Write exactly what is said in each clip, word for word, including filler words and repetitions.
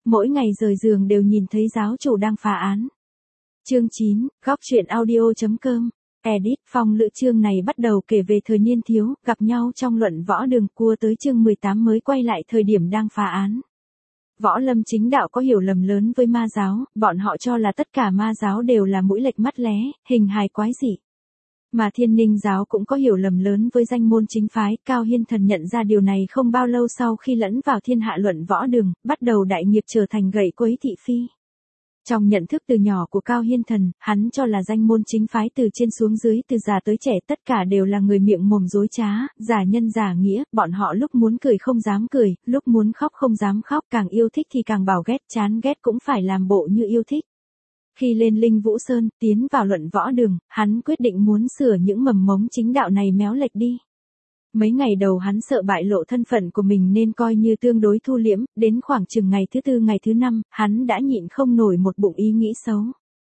mỗi ngày rời giường đều nhìn thấy giáo chủ đang phá án. Chương chín, góc truyện audio.com. Edit. Phong Lữ chương này bắt đầu kể về thời niên thiếu, gặp nhau trong luận võ đường, cua tới chương mười tám mới quay lại thời điểm đang phá án. Võ Lâm chính đạo có hiểu lầm lớn với ma giáo, bọn họ cho là tất cả ma giáo đều là mũi lệch mắt lé, hình hài quái dị. Mà Thiên Ninh giáo cũng có hiểu lầm lớn với danh môn chính phái. Cao Hiên Thần nhận ra điều này không bao lâu sau khi lẫn vào thiên hạ luận võ đường, bắt đầu đại nghiệp trở thành gậy quấy thị phi. Trong nhận thức từ nhỏ của Cao Hiên Thần, hắn cho là danh môn chính phái từ trên xuống dưới, từ già tới trẻ tất cả đều là người miệng mồm dối trá, giả nhân giả nghĩa, bọn họ lúc muốn cười không dám cười, lúc muốn khóc không dám khóc, càng yêu thích thì càng bảo ghét, chán ghét cũng phải làm bộ như yêu thích. Khi lên Linh Vũ Sơn, tiến vào luận võ đường, hắn quyết định muốn sửa những mầm mống chính đạo này méo lệch đi. Mấy ngày đầu hắn sợ bại lộ thân phận của mình nên coi như tương đối thu liễm, đến khoảng chừng ngày thứ tư ngày thứ năm, hắn đã nhịn không nổi một bụng ý nghĩ xấu.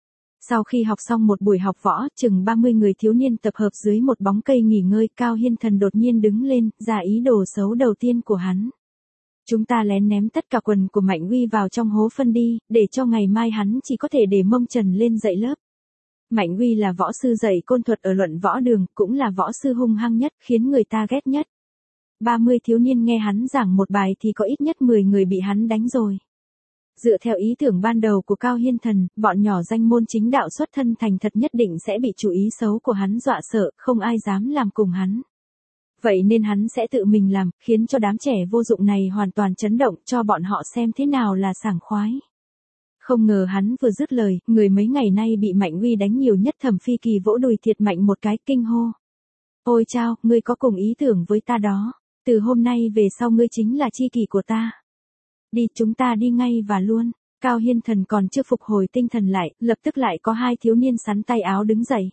Sau khi học xong một buổi học võ, chừng ba mươi người thiếu niên tập hợp dưới một bóng cây nghỉ ngơi, Cao Hiên Thần đột nhiên đứng lên, ra ý đồ xấu đầu tiên của hắn. Chúng ta lén ném tất cả quần của Mạnh Uy vào trong hố phân đi, để cho ngày mai hắn chỉ có thể để mông trần lên dạy lớp. Mạnh Uy là võ sư dạy côn thuật ở luận võ đường, cũng là võ sư hung hăng nhất, khiến người ta ghét nhất. ba mươi thiếu niên nghe hắn giảng một bài thì có ít nhất mười người bị hắn đánh rồi. Dựa theo ý tưởng ban đầu của Cao Hiên Thần, bọn nhỏ danh môn chính đạo xuất thân thành thật nhất định sẽ bị chủ ý xấu của hắn dọa sợ, không ai dám làm cùng hắn. Vậy nên hắn sẽ tự mình làm, khiến cho đám trẻ vô dụng này hoàn toàn chấn động, cho bọn họ xem thế nào là sảng khoái. Không ngờ hắn vừa dứt lời, người mấy ngày nay bị Mạnh Uy đánh nhiều nhất Thẩm Phi Kỳ vỗ đùi thiệt mạnh một cái, kinh hô. Ôi chao, ngươi có cùng ý tưởng với ta đó. Từ hôm nay về sau ngươi chính là tri kỷ của ta. Đi, chúng ta đi ngay và luôn. Cao Hiên Thần còn chưa phục hồi tinh thần lại, lập tức lại có hai thiếu niên sắn tay áo đứng dậy.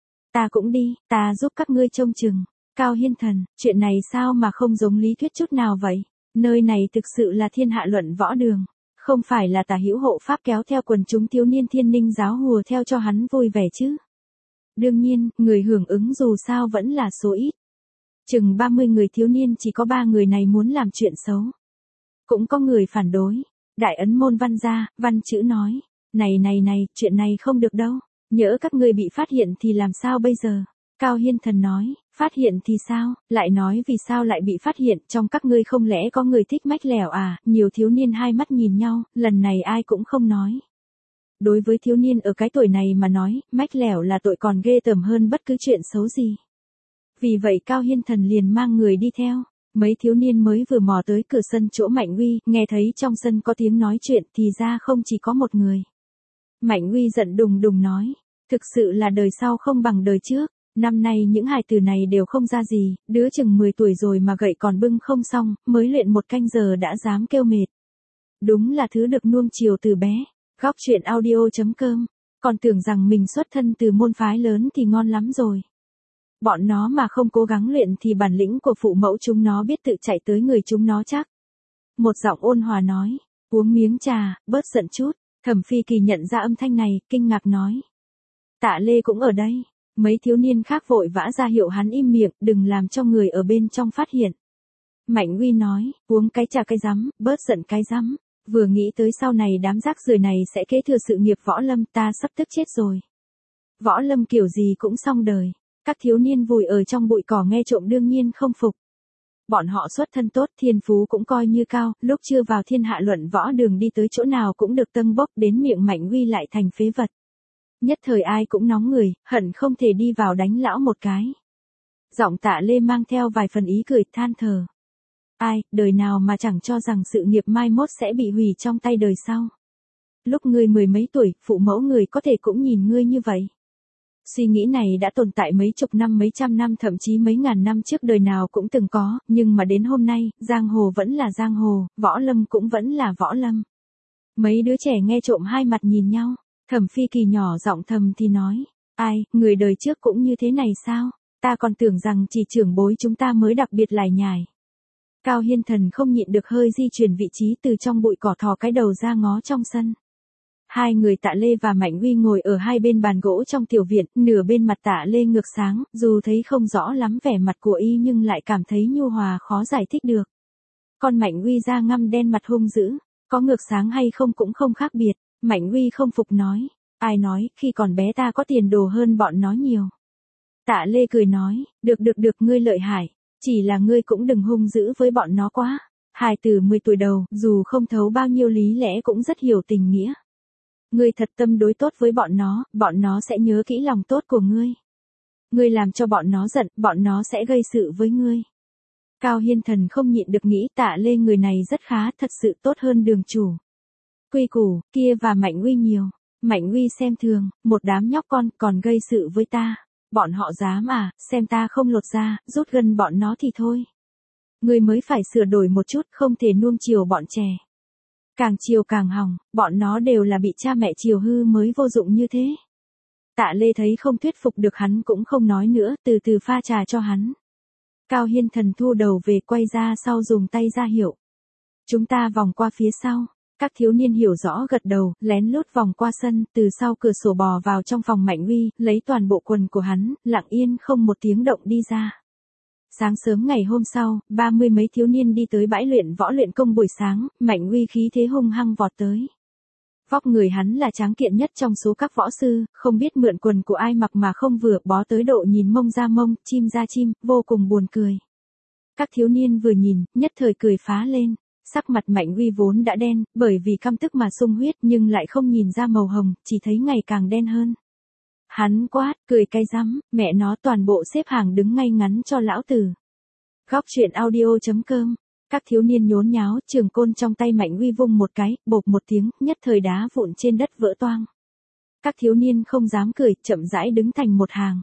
Ta cũng đi, ta giúp các ngươi trông chừng. Cao Hiên Thần, chuyện này sao mà không giống lý thuyết chút nào vậy? Nơi này thực sự là thiên hạ luận võ đường. Không phải là Tả Hữu hộ pháp kéo theo quần chúng thiếu niên Thiên Ninh giáo hùa theo cho hắn vui vẻ chứ. Đương nhiên, người hưởng ứng dù sao vẫn là số ít. Chừng ba mươi người thiếu niên chỉ có ba người này muốn làm chuyện xấu. Cũng có người phản đối. Đại ấn môn Văn gia, Văn Chữ nói. Này này này, chuyện này không được đâu. Nhỡ các ngươi bị phát hiện thì làm sao bây giờ? Cao Hiên Thần nói, phát hiện thì sao, lại nói vì sao lại bị phát hiện, trong các ngươi không lẽ có người thích mách lẻo à? Nhiều thiếu niên hai mắt nhìn nhau, lần này ai cũng không nói. Đối với thiếu niên ở cái tuổi này mà nói, mách lẻo là tội còn ghê tởm hơn bất cứ chuyện xấu gì. Vì vậy Cao Hiên Thần liền mang người đi theo. Mấy thiếu niên mới vừa mò tới cửa sân chỗ Mạnh Uy, nghe thấy trong sân có tiếng nói chuyện thì ra không chỉ có một người. Mạnh Uy giận đùng đùng nói, thực sự là đời sau không bằng đời trước. Năm nay những hài tử này đều không ra gì, đứa chừng mười tuổi rồi mà gậy còn bưng không xong, mới luyện một canh giờ đã dám kêu mệt. Đúng là thứ được nuông chiều từ bé. Góc truyện audio.com. Còn tưởng rằng mình xuất thân từ môn phái lớn thì ngon lắm rồi. Bọn nó mà không cố gắng luyện thì bản lĩnh của phụ mẫu chúng nó biết tự chạy tới người chúng nó chắc. Một giọng ôn hòa nói, uống miếng trà, bớt giận chút. Thẩm Phi Kỳ nhận ra âm thanh này, kinh ngạc nói. Tạ Lê cũng ở đây. Mấy thiếu niên khác vội vã ra hiệu hắn im miệng, đừng làm cho người ở bên trong phát hiện. Mạnh Uy nói, uống cái trà cái rắm, bớt giận cái rắm. Vừa nghĩ tới sau này đám rác rưởi này sẽ kế thừa sự nghiệp võ lâm, ta sắp tức chết rồi. Võ lâm kiểu gì cũng xong đời. Các thiếu niên vùi ở trong bụi cỏ nghe trộm đương nhiên không phục. Bọn họ xuất thân tốt, thiên phú cũng coi như cao, lúc chưa vào thiên hạ luận võ đường đi tới chỗ nào cũng được tâng bốc, đến miệng Mạnh Uy lại thành phế vật. Nhất thời ai cũng nóng người, hận không thể đi vào đánh lão một cái. Giọng Tạ Lê mang theo vài phần ý cười, than thở. Ai, đời nào mà chẳng cho rằng sự nghiệp mai mốt sẽ bị hủy trong tay đời sau. Lúc ngươi mười mấy tuổi, phụ mẫu người có thể cũng nhìn ngươi như vậy. Suy nghĩ này đã tồn tại mấy chục năm mấy trăm năm thậm chí mấy ngàn năm trước đời nào cũng từng có, nhưng mà đến hôm nay, giang hồ vẫn là giang hồ, võ lâm cũng vẫn là võ lâm. Mấy đứa trẻ nghe trộm hai mặt nhìn nhau. Thẩm Phi Kỳ nhỏ giọng thầm thì nói, ai, người đời trước cũng như thế này sao, ta còn tưởng rằng chỉ trưởng bối chúng ta mới đặc biệt lải nhải. Cao Hiên Thần không nhịn được hơi di chuyển vị trí từ trong bụi cỏ thò cái đầu ra ngó trong sân. Hai người Tạ Lê và Mạnh Uy ngồi ở hai bên bàn gỗ trong tiểu viện, nửa bên mặt Tạ Lê ngược sáng, dù thấy không rõ lắm vẻ mặt của y nhưng lại cảm thấy nhu hòa khó giải thích được. Còn Mạnh Uy da ngăm đen mặt hung dữ, Có ngược sáng hay không cũng không khác biệt. Mạnh Uy không phục nói. Ai nói, khi còn bé ta có tiền đồ hơn bọn nó nhiều. Tạ Lê cười nói, được được được ngươi lợi hại. Chỉ là ngươi cũng đừng hung dữ với bọn nó quá. Hài từ mười tuổi đầu, dù không thấu bao nhiêu lý lẽ cũng rất hiểu tình nghĩa. Ngươi thật tâm đối tốt với bọn nó, bọn nó sẽ nhớ kỹ lòng tốt của ngươi. Ngươi làm cho bọn nó giận, bọn nó sẽ gây sự với ngươi. Cao Hiên Thần không nhịn được nghĩ Tạ Lê người này rất khá, thật sự tốt hơn Đường chủ. Quy củ, kia và Mạnh Uy nhiều. Mạnh Uy xem thường, một đám nhóc con còn gây sự với ta. Bọn họ dám à, xem ta không lột ra, rút gân bọn nó thì thôi. Ngươi mới phải sửa đổi một chút, không thể nuông chiều bọn trẻ. Càng chiều càng hỏng, bọn nó đều là bị cha mẹ chiều hư mới vô dụng như thế. Tạ Lê thấy không thuyết phục được hắn cũng không nói nữa, từ từ pha trà cho hắn. Cao Hiên Thần thu đầu về quay ra sau dùng tay ra hiệu. Chúng ta vòng qua phía sau. Các thiếu niên hiểu rõ gật đầu, lén lút vòng qua sân, từ sau cửa sổ bò vào trong phòng Mạnh Uy, lấy toàn bộ quần của hắn, lặng yên không một tiếng động đi ra. Sáng sớm ngày hôm sau, ba mươi mấy thiếu niên đi tới bãi luyện võ luyện công buổi sáng, Mạnh Uy khí thế hung hăng vọt tới. Vóc người hắn là tráng kiện nhất trong số các võ sư, không biết mượn quần của ai mặc mà không vừa, bó tới độ nhìn mông ra mông, chim ra chim, vô cùng buồn cười. Các thiếu niên vừa nhìn, nhất thời cười phá lên. Sắc mặt Mạnh Uy vốn đã đen, bởi vì căm tức mà sung huyết nhưng lại không nhìn ra màu hồng, chỉ thấy ngày càng đen hơn. Hắn quát, cười cay rắm, mẹ nó toàn bộ xếp hàng đứng ngay ngắn cho lão tử. Góc truyện audio chấm com. Các thiếu niên nhốn nháo, trường côn trong tay Mạnh Uy vung một cái, bộp một tiếng, nhất thời đá vụn trên đất vỡ toang. Các thiếu niên không dám cười, chậm rãi đứng thành một hàng.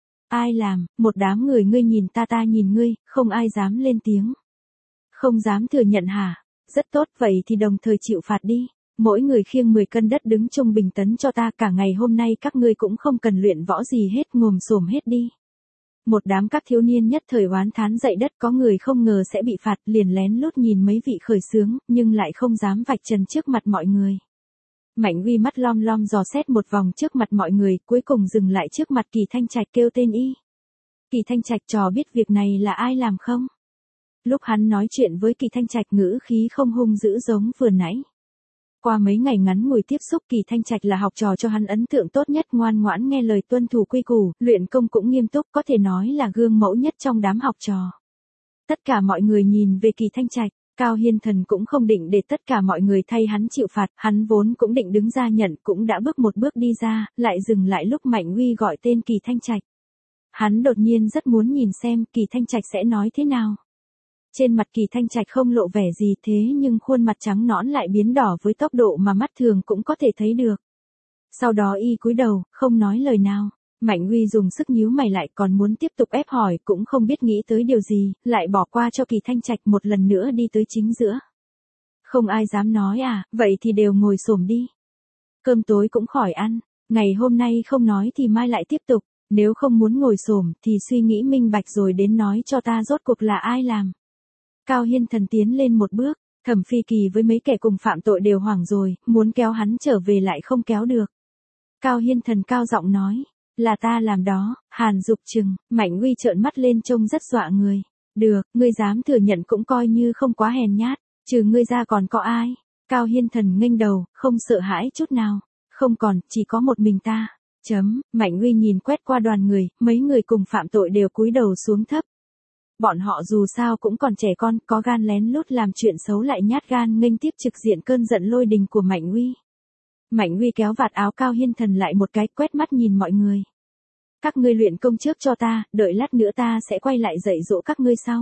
Ai làm, một đám người ngươi nhìn ta ta nhìn ngươi, không ai dám lên tiếng. Không dám thừa nhận hả? Rất tốt, vậy thì đồng thời chịu phạt đi. Mỗi người khiêng mười cân đất đứng trung bình tấn cho ta, cả ngày hôm nay các ngươi cũng không cần luyện võ gì hết, ngồm xổm hết đi. Một đám các thiếu niên nhất thời oán thán dậy đất, có người không ngờ sẽ bị phạt, liền lén lút nhìn mấy vị khởi xướng, nhưng lại không dám vạch trần trước mặt mọi người. Mạnh Uy mắt lom lom dò xét một vòng trước mặt mọi người, cuối cùng dừng lại trước mặt Kỳ Thanh Trạch kêu tên y. Kỳ Thanh Trạch trò biết việc này là ai làm không? Lúc hắn nói chuyện với Kỳ Thanh Trạch ngữ khí không hung dữ giống vừa nãy. Qua mấy ngày ngắn ngủi tiếp xúc, Kỳ Thanh Trạch là học trò cho hắn ấn tượng tốt nhất, ngoan ngoãn nghe lời, tuân thủ quy củ, luyện công cũng nghiêm túc, có thể nói là gương mẫu nhất trong đám học trò. Tất cả mọi người nhìn về Kỳ Thanh Trạch, Cao Hiên Thần cũng không định để tất cả mọi người thay hắn chịu phạt, hắn vốn cũng định đứng ra nhận, cũng đã bước một bước đi ra, lại dừng lại lúc Mạnh Uy gọi tên Kỳ Thanh Trạch. Hắn đột nhiên rất muốn nhìn xem Kỳ Thanh Trạch sẽ nói thế nào. Trên mặt Kỳ Thanh Trạch không lộ vẻ gì, thế nhưng khuôn mặt trắng nõn lại biến đỏ với tốc độ mà mắt thường cũng có thể thấy được. Sau đó y cúi đầu, không nói lời nào. Mạnh Uy dùng sức nhíu mày lại, còn muốn tiếp tục ép hỏi, cũng không biết nghĩ tới điều gì, lại bỏ qua cho Kỳ Thanh Trạch, một lần nữa đi tới chính giữa. Không ai dám nói à, vậy thì đều ngồi xổm đi. Cơm tối cũng khỏi ăn, ngày hôm nay không nói thì mai lại tiếp tục, nếu không muốn ngồi xổm thì suy nghĩ minh bạch rồi đến nói cho ta rốt cuộc là ai làm. Cao Hiên Thần tiến lên một bước, Thẩm Phi Kỳ với mấy kẻ cùng phạm tội đều hoảng rồi, muốn kéo hắn trở về lại không kéo được. Cao Hiên Thần cao giọng nói, là ta làm đó. Hàn Dục Trừng, Mạnh Uy trợn mắt lên trông rất dọa người. Được, ngươi dám thừa nhận cũng coi như không quá hèn nhát, trừ ngươi ra còn có ai? Cao Hiên Thần nghênh đầu, không sợ hãi chút nào. Không còn, chỉ có một mình ta. Chấm, Mạnh Uy nhìn quét qua đoàn người, mấy người cùng phạm tội đều cúi đầu xuống thấp. Bọn họ dù sao cũng còn trẻ con, có gan lén lút làm chuyện xấu lại nhát gan nghênh tiếp trực diện cơn giận lôi đình của Mạnh Uy. Mạnh Uy kéo vạt áo Cao Hiên Thần lại một cái, quét mắt nhìn mọi người. Các ngươi luyện công trước cho ta, đợi lát nữa ta sẽ quay lại dạy dỗ các ngươi sau.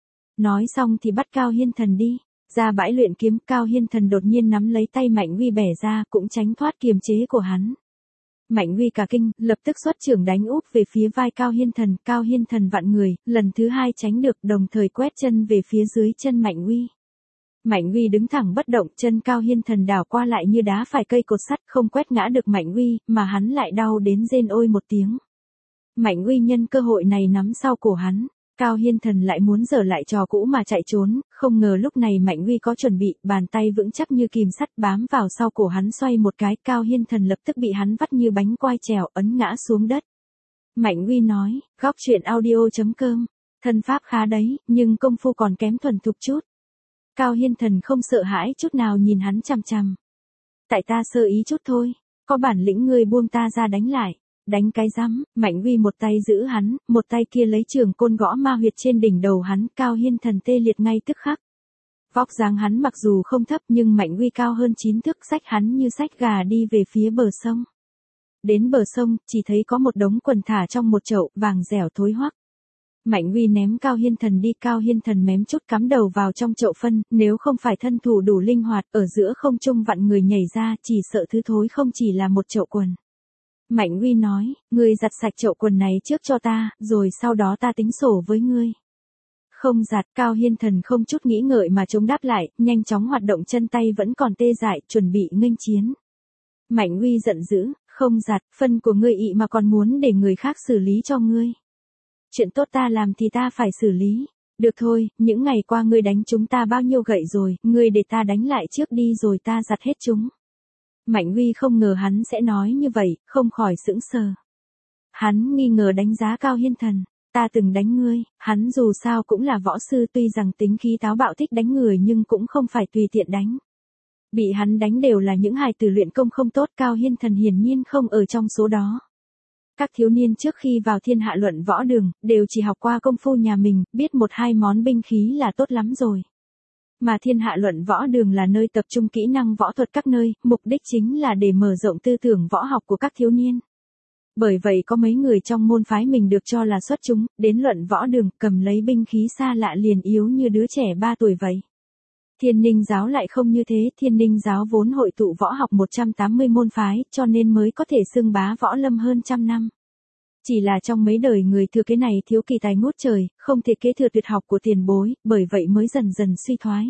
Nói xong thì bắt Cao Hiên Thần đi. Ra bãi luyện kiếm, Cao Hiên Thần đột nhiên nắm lấy tay Mạnh Uy bẻ ra, cũng tránh thoát kiềm chế của hắn. Mạnh Uy cả kinh, lập tức xuất chưởng đánh úp về phía vai Cao Hiên Thần, Cao Hiên Thần vặn người, lần thứ hai tránh được, đồng thời quét chân về phía dưới chân Mạnh Uy. Mạnh Uy đứng thẳng bất động, chân Cao Hiên Thần đảo qua lại như đá phải cây cột sắt, không quét ngã được Mạnh Uy, mà hắn lại đau đến rên ôi một tiếng. Mạnh Uy nhân cơ hội này nắm sau cổ hắn. Cao Hiên Thần lại muốn giở lại trò cũ mà chạy trốn, không ngờ lúc này Mạnh Uy có chuẩn bị, bàn tay vững chắc như kìm sắt bám vào sau cổ hắn xoay một cái, Cao Hiên Thần lập tức bị hắn vắt như bánh quai trèo, ấn ngã xuống đất. Mạnh Uy nói, góc truyện audio chấm com, thân pháp khá đấy, nhưng công phu còn kém thuần thục chút. Cao Hiên Thần không sợ hãi chút nào nhìn hắn chằm chằm. Tại ta sơ ý chút thôi, có bản lĩnh ngươi buông ta ra đánh lại. Đánh cái rắm, Mạnh Uy một tay giữ hắn, một tay kia lấy trường côn gõ ma huyệt trên đỉnh đầu hắn, Cao Hiên Thần tê liệt ngay tức khắc. Vóc dáng hắn mặc dù không thấp nhưng Mạnh Uy cao hơn chín thước, xách hắn như xách gà đi về phía bờ sông. Đến bờ sông, chỉ thấy có một đống quần thả trong một chậu, vàng dẻo thối hoắc. Mạnh Uy ném Cao Hiên Thần đi, Cao Hiên Thần mém chút cắm đầu vào trong chậu phân, nếu không phải thân thủ đủ linh hoạt, ở giữa không trung vặn người nhảy ra, chỉ sợ thứ thối không chỉ là một chậu quần. Mạnh Uy nói, ngươi giặt sạch chậu quần này trước cho ta, rồi sau đó ta tính sổ với ngươi. Không giặt, Cao Hiên Thần không chút nghĩ ngợi mà chống đáp lại, nhanh chóng hoạt động chân tay vẫn còn tê dại, chuẩn bị nghênh chiến. Mạnh Uy giận dữ, không giặt, phân của ngươi ị mà còn muốn để người khác xử lý cho ngươi. Chuyện tốt ta làm thì ta phải xử lý. Được thôi, những ngày qua ngươi đánh chúng ta bao nhiêu gậy rồi, ngươi để ta đánh lại trước đi rồi ta giặt hết chúng. Mạnh Uy không ngờ hắn sẽ nói như vậy, không khỏi sững sờ. Hắn nghi ngờ đánh giá Cao Hiên Thần. Ta từng đánh ngươi, hắn dù sao cũng là võ sư, tuy rằng tính khí táo bạo thích đánh người nhưng cũng không phải tùy tiện đánh. Bị hắn đánh đều là những hài tử luyện công không tốt, Cao Hiên Thần hiển nhiên không ở trong số đó. Các thiếu niên trước khi vào thiên hạ luận võ đường, đều chỉ học qua công phu nhà mình, biết một hai món binh khí là tốt lắm rồi. Mà thiên hạ luận võ đường là nơi tập trung kỹ năng võ thuật các nơi, mục đích chính là để mở rộng tư tưởng võ học của các thiếu niên. Bởi vậy có mấy người trong môn phái mình được cho là xuất chúng, đến luận võ đường cầm lấy binh khí xa lạ liền yếu như đứa trẻ ba tuổi vậy. Thiên Ninh giáo lại không như thế, Thiên Ninh giáo vốn hội tụ võ học một trăm tám mươi môn phái, cho nên mới có thể xưng bá võ lâm hơn trăm năm. Chỉ là trong mấy đời người thừa kế này thiếu kỳ tài ngút trời, không thể kế thừa tuyệt học của tiền bối, bởi vậy mới dần dần suy thoái.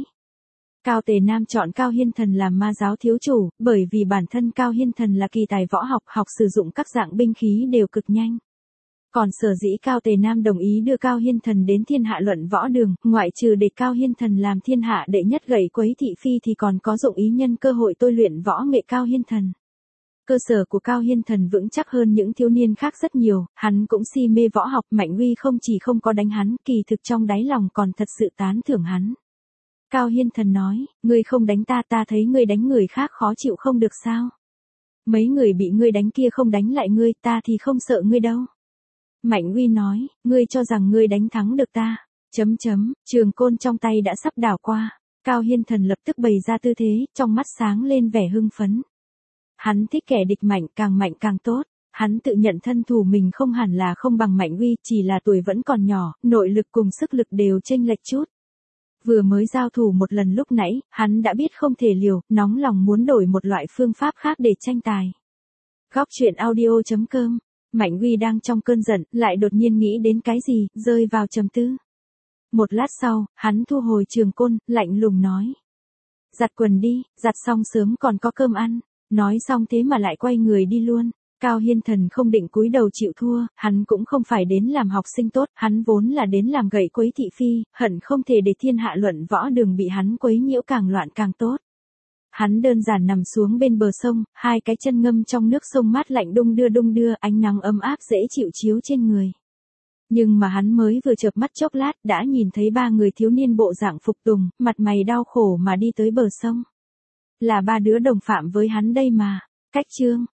Cao Tề Nam chọn Cao Hiên Thần làm ma giáo thiếu chủ, bởi vì bản thân Cao Hiên Thần là kỳ tài võ học, học sử dụng các dạng binh khí đều cực nhanh. Còn sở dĩ Cao Tề Nam đồng ý đưa Cao Hiên Thần đến thiên hạ luận võ đường, ngoại trừ để Cao Hiên Thần làm thiên hạ đệ nhất gậy quấy thị phi thì còn có dụng ý nhân cơ hội tôi luyện võ nghệ Cao Hiên Thần. Cơ sở của Cao Hiên Thần vững chắc hơn những thiếu niên khác rất nhiều, hắn cũng si mê võ học, Mạnh Uy không chỉ không có đánh hắn, kỳ thực trong đáy lòng còn thật sự tán thưởng hắn. Cao Hiên Thần nói, ngươi không đánh ta, ta thấy ngươi đánh người khác khó chịu không được sao? Mấy người bị ngươi đánh kia không đánh lại ngươi, ta thì không sợ ngươi đâu. Mạnh Uy nói, ngươi cho rằng ngươi đánh thắng được ta. Chấm chấm, trường côn trong tay đã sắp đảo qua. Cao Hiên Thần lập tức bày ra tư thế, trong mắt sáng lên vẻ hưng phấn. Hắn thích kẻ địch mạnh, càng mạnh càng tốt. Hắn tự nhận thân thủ mình không hẳn là không bằng Mạnh Uy, chỉ là tuổi vẫn còn nhỏ, nội lực cùng sức lực đều chênh lệch chút. Vừa mới giao thủ một lần lúc nãy, hắn đã biết không thể liều, nóng lòng muốn đổi một loại phương pháp khác để tranh tài. Góc truyện audio chấm com. Mạnh Uy đang trong cơn giận, lại đột nhiên nghĩ đến cái gì, rơi vào trầm tư. Một lát sau, hắn thu hồi trường côn, lạnh lùng nói. Giặt quần đi, giặt xong sớm còn có cơm ăn. Nói xong thế mà lại quay người đi luôn. Cao Hiên Thần không định cúi đầu chịu thua, hắn cũng không phải đến làm học sinh tốt, hắn vốn là đến làm gậy quấy thị phi, hận không thể để thiên hạ luận võ đường bị hắn quấy nhiễu càng loạn càng tốt. Hắn đơn giản nằm xuống bên bờ sông, hai cái chân ngâm trong nước sông mát lạnh đung đưa đung đưa, ánh nắng ấm áp dễ chịu chiếu trên người. Nhưng mà hắn mới vừa chợp mắt chốc lát, đã nhìn thấy ba người thiếu niên bộ dạng phục tùng, mặt mày đau khổ mà đi tới bờ sông. Là ba đứa đồng phạm với hắn đây mà. Cách chương